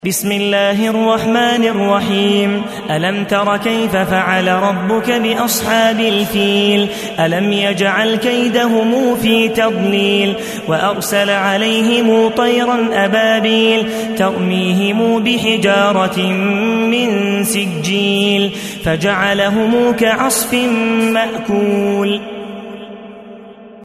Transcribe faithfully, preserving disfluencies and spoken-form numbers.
بسم الله الرحمن الرحيم. ألم تر كيف فعل ربك بأصحاب الفيل؟ ألم يجعل كيدهم في تضليل وأرسل عليهم طيرا أبابيل ترميهم بحجارة من سجيل فجعلهم كعصف مأكول.